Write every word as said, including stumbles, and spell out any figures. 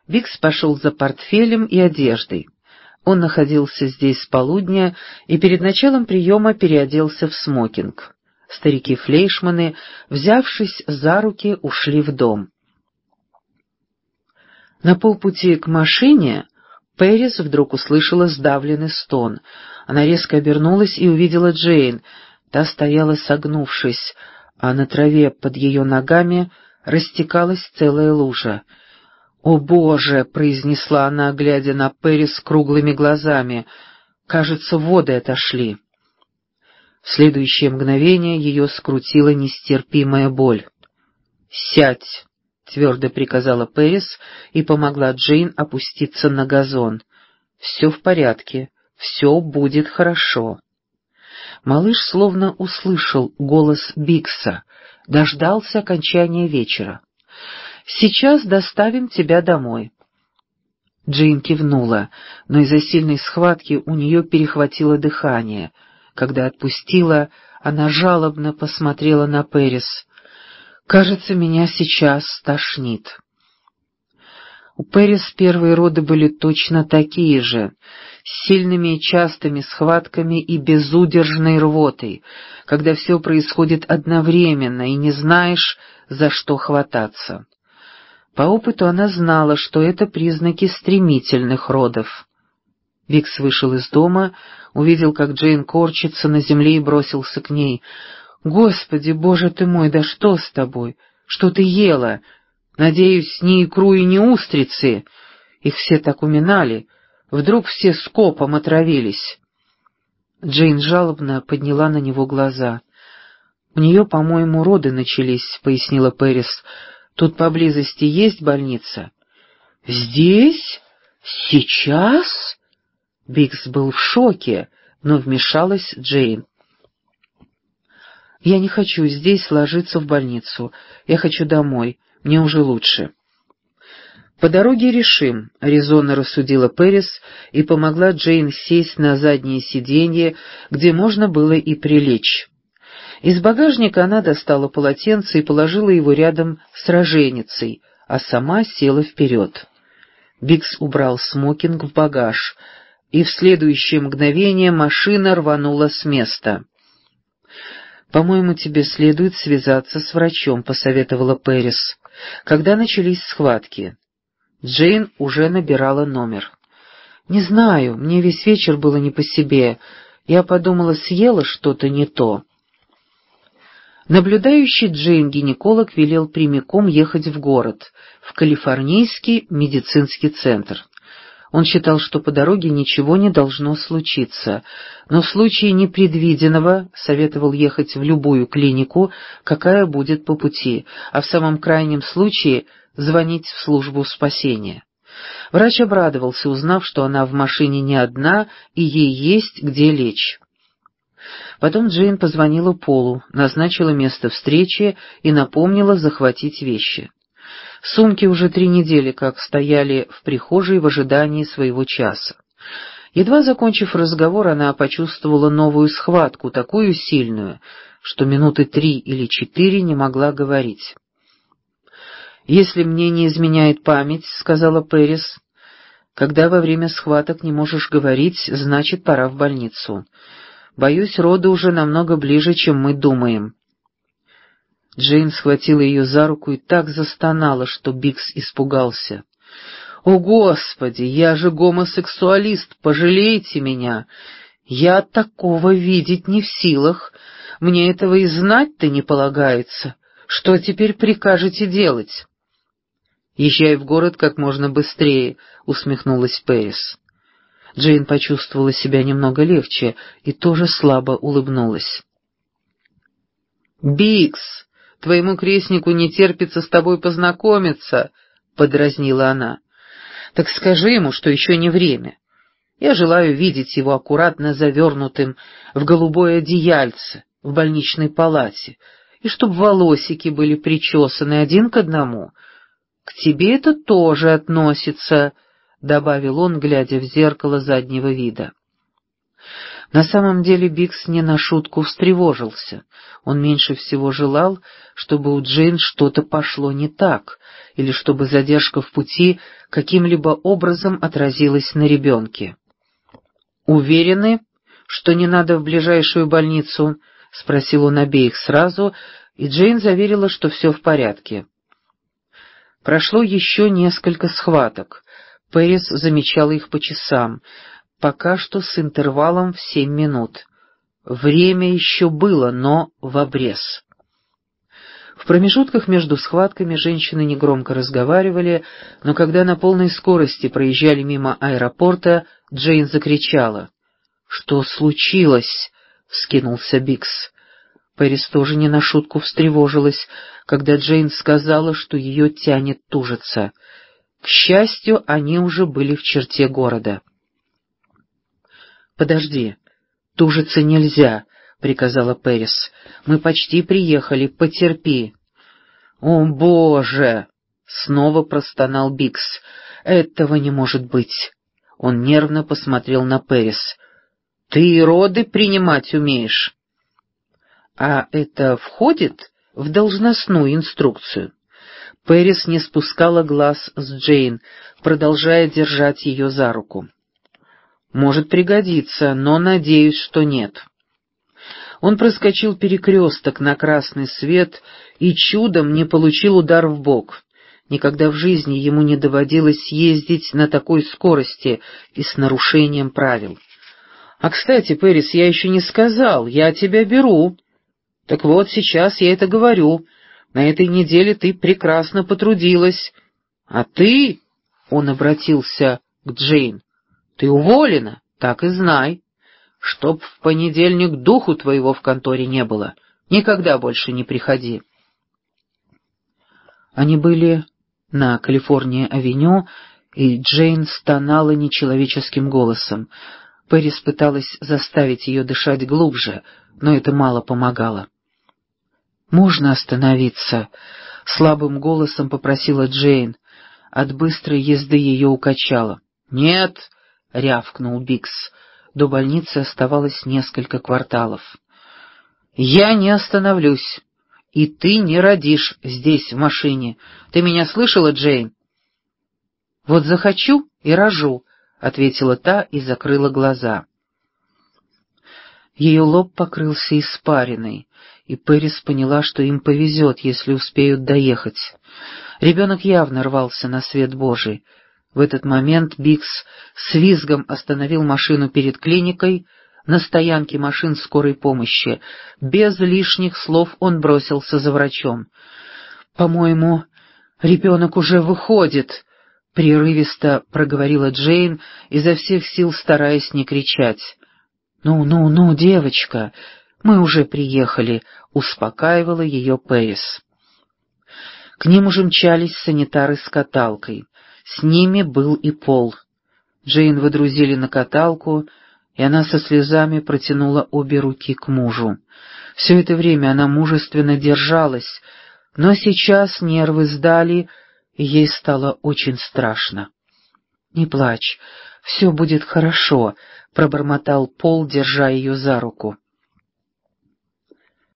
Бигс пошел за портфелем и одеждой. Он находился здесь с полудня и перед началом приема переоделся в смокинг. Старики-флейшманы, взявшись за руки, ушли в дом. На полпути к машине Пэрис вдруг услышала сдавленный стон. Она резко обернулась и увидела Джейн. Та стояла согнувшись, а на траве под ее ногами растекалась целая лужа. «О, Боже!» — произнесла она, глядя на Пэрис круглыми глазами. «Кажется, воды отошли». В следующее мгновение ее скрутила нестерпимая боль. «Сядь!» — твердо приказала Пэрис и помогла Джейн опуститься на газон. «Все в порядке, все будет хорошо». Малыш словно услышал голос Бигса, дождался окончания вечера. «Сейчас доставим тебя домой». Джейн кивнула, но из-за сильной схватки у нее перехватило дыхание. Когда отпустила, она жалобно посмотрела на Пэрис. «Кажется, меня сейчас стошнит». У Пэрис первые роды были точно такие же, с сильными и частыми схватками и безудержной рвотой, когда все происходит одновременно и не знаешь, за что хвататься. По опыту она знала, что это признаки стремительных родов. Бигс вышел из дома, увидел, как Джейн корчится на земле и бросился к ней. «Господи, Боже ты мой, да что с тобой? Что ты ела? Надеюсь, ни икру и ни устрицы. Их все так уминали. Вдруг все скопом отравились». Джейн жалобно подняла на него глаза. «У нее, по-моему, роды начались», — пояснила Пэрис. «Тут поблизости есть больница?» «Здесь? Сейчас?» Бигс был в шоке, но вмешалась Джейн. «Я не хочу здесь ложиться в больницу. Я хочу домой. Мне уже лучше». «По дороге решим», — резонно рассудила Пэрис и помогла Джейн сесть на заднее сиденье, где можно было и прилечь. Из багажника она достала полотенце и положила его рядом с роженицей, а сама села вперед. Бигс убрал смокинг в багаж, и в следующее мгновение машина рванула с места. «По-моему, тебе следует связаться с врачом», — посоветовала Пэрис. Когда начались схватки, Джейн уже набирала номер. «Не знаю, мне весь вечер было не по себе. Я подумала, съела что-то не то». Наблюдающий Джейн гинеколог велел прямиком ехать в город, в Калифорнийский медицинский центр. Он считал, что по дороге ничего не должно случиться, но в случае непредвиденного советовал ехать в любую клинику, какая будет по пути, а в самом крайнем случае звонить в службу спасения. Врач обрадовался, узнав, что она в машине не одна и ей есть где лечь. Потом Джейн позвонила Полу, назначила место встречи и напомнила захватить вещи. Сумки уже три недели как стояли в прихожей в ожидании своего часа. Едва закончив разговор, она почувствовала новую схватку, такую сильную, что минуты три или четыре не могла говорить. «Если мне не изменяет память, — сказала Пэрис, — когда во время схваток не можешь говорить, значит, пора в больницу. Боюсь, роды уже намного ближе, чем мы думаем». Джейн схватила ее за руку и так застонала, что Бигс испугался. «О, Господи, я же гомосексуалист, пожалейте меня! Я такого видеть не в силах, мне этого и знать-то не полагается. Что теперь прикажете делать?» «Езжай в город как можно быстрее», — усмехнулась Пэрис. Джейн почувствовала себя немного легче и тоже слабо улыбнулась. «Бигс, твоему крестнику не терпится с тобой познакомиться», — подразнила она. «Так скажи ему, что еще не время. Я желаю видеть его аккуратно завернутым в голубое одеяльце в больничной палате, и чтоб волосики были причесаны один к одному. К тебе это тоже относится», — добавил он, глядя в зеркало заднего вида. На самом деле Бикс не на шутку встревожился. Он меньше всего желал, чтобы у Джейн что-то пошло не так, или чтобы задержка в пути каким-либо образом отразилась на ребенке. «Уверены, что не надо в ближайшую больницу?» — спросил он обеих сразу, и Джейн заверила, что все в порядке. Прошло еще несколько схваток. Пэрис замечала их по часам, пока что с интервалом в семь минут. Время еще было, но вобрез. В промежутках между схватками женщины негромко разговаривали, но когда на полной скорости проезжали мимо аэропорта, Джейн закричала. «Что случилось?» — вскинулся Бикс. Пэрис тоже не на шутку встревожилась, когда Джейн сказала, что ее тянет тужиться. К счастью, они уже были в черте города. «Подожди, тужиться нельзя», — приказала Пэрис. «Мы почти приехали, потерпи». «О, Боже!» — снова простонал Бикс. «Этого не может быть». Он нервно посмотрел на Пэрис. «Ты и роды принимать умеешь?» «А это входит в должностную инструкцию?» Пэрис не спускала глаз с Джейн, продолжая держать ее за руку. «Может пригодиться, но надеюсь, что нет». Он проскочил перекресток на красный свет и чудом не получил удар в бок. Никогда в жизни ему не доводилось ездить на такой скорости и с нарушением правил. «А, кстати, Пэрис, я еще не сказал, я тебя беру». «Так вот, сейчас я это говорю. На этой неделе ты прекрасно потрудилась. А ты...» — он обратился к Джейн. «Ты уволена, так и знай. Чтоб в понедельник духу твоего в конторе не было. Никогда больше не приходи». Они были на Калифорния-авеню, и Джейн стонала нечеловеческим голосом. Пэрис пыталась заставить ее дышать глубже, но это мало помогало. «Можно остановиться?» — слабым голосом попросила Джейн. От быстрой езды ее укачало. «Нет!» — рявкнул Бикс. До больницы оставалось несколько кварталов. «Я не остановлюсь, и ты не родишь здесь, в машине. Ты меня слышала, Джейн?» «Вот захочу и рожу», — ответила та и закрыла глаза. Ее лоб покрылся испариной, и Пэрис поняла, что им повезет, если успеют доехать. Ребенок явно рвался на свет Божий. В этот момент Бикс с визгом остановил машину перед клиникой, на стоянке машин скорой помощи. Без лишних слов он бросился за врачом. «По-моему, ребенок уже выходит», — прерывисто проговорила Джейн, изо всех сил стараясь не кричать. «Ну, ну, ну, девочка, мы уже приехали», — успокаивала ее Пэрис. К ним уже мчались санитары с каталкой. С ними был и Пол. Джейн выдрузили на каталку, и она со слезами протянула обе руки к мужу. Все это время она мужественно держалась, но сейчас нервы сдали, и ей стало очень страшно. «Не плачь, все будет хорошо», — пробормотал Пол, держа ее за руку.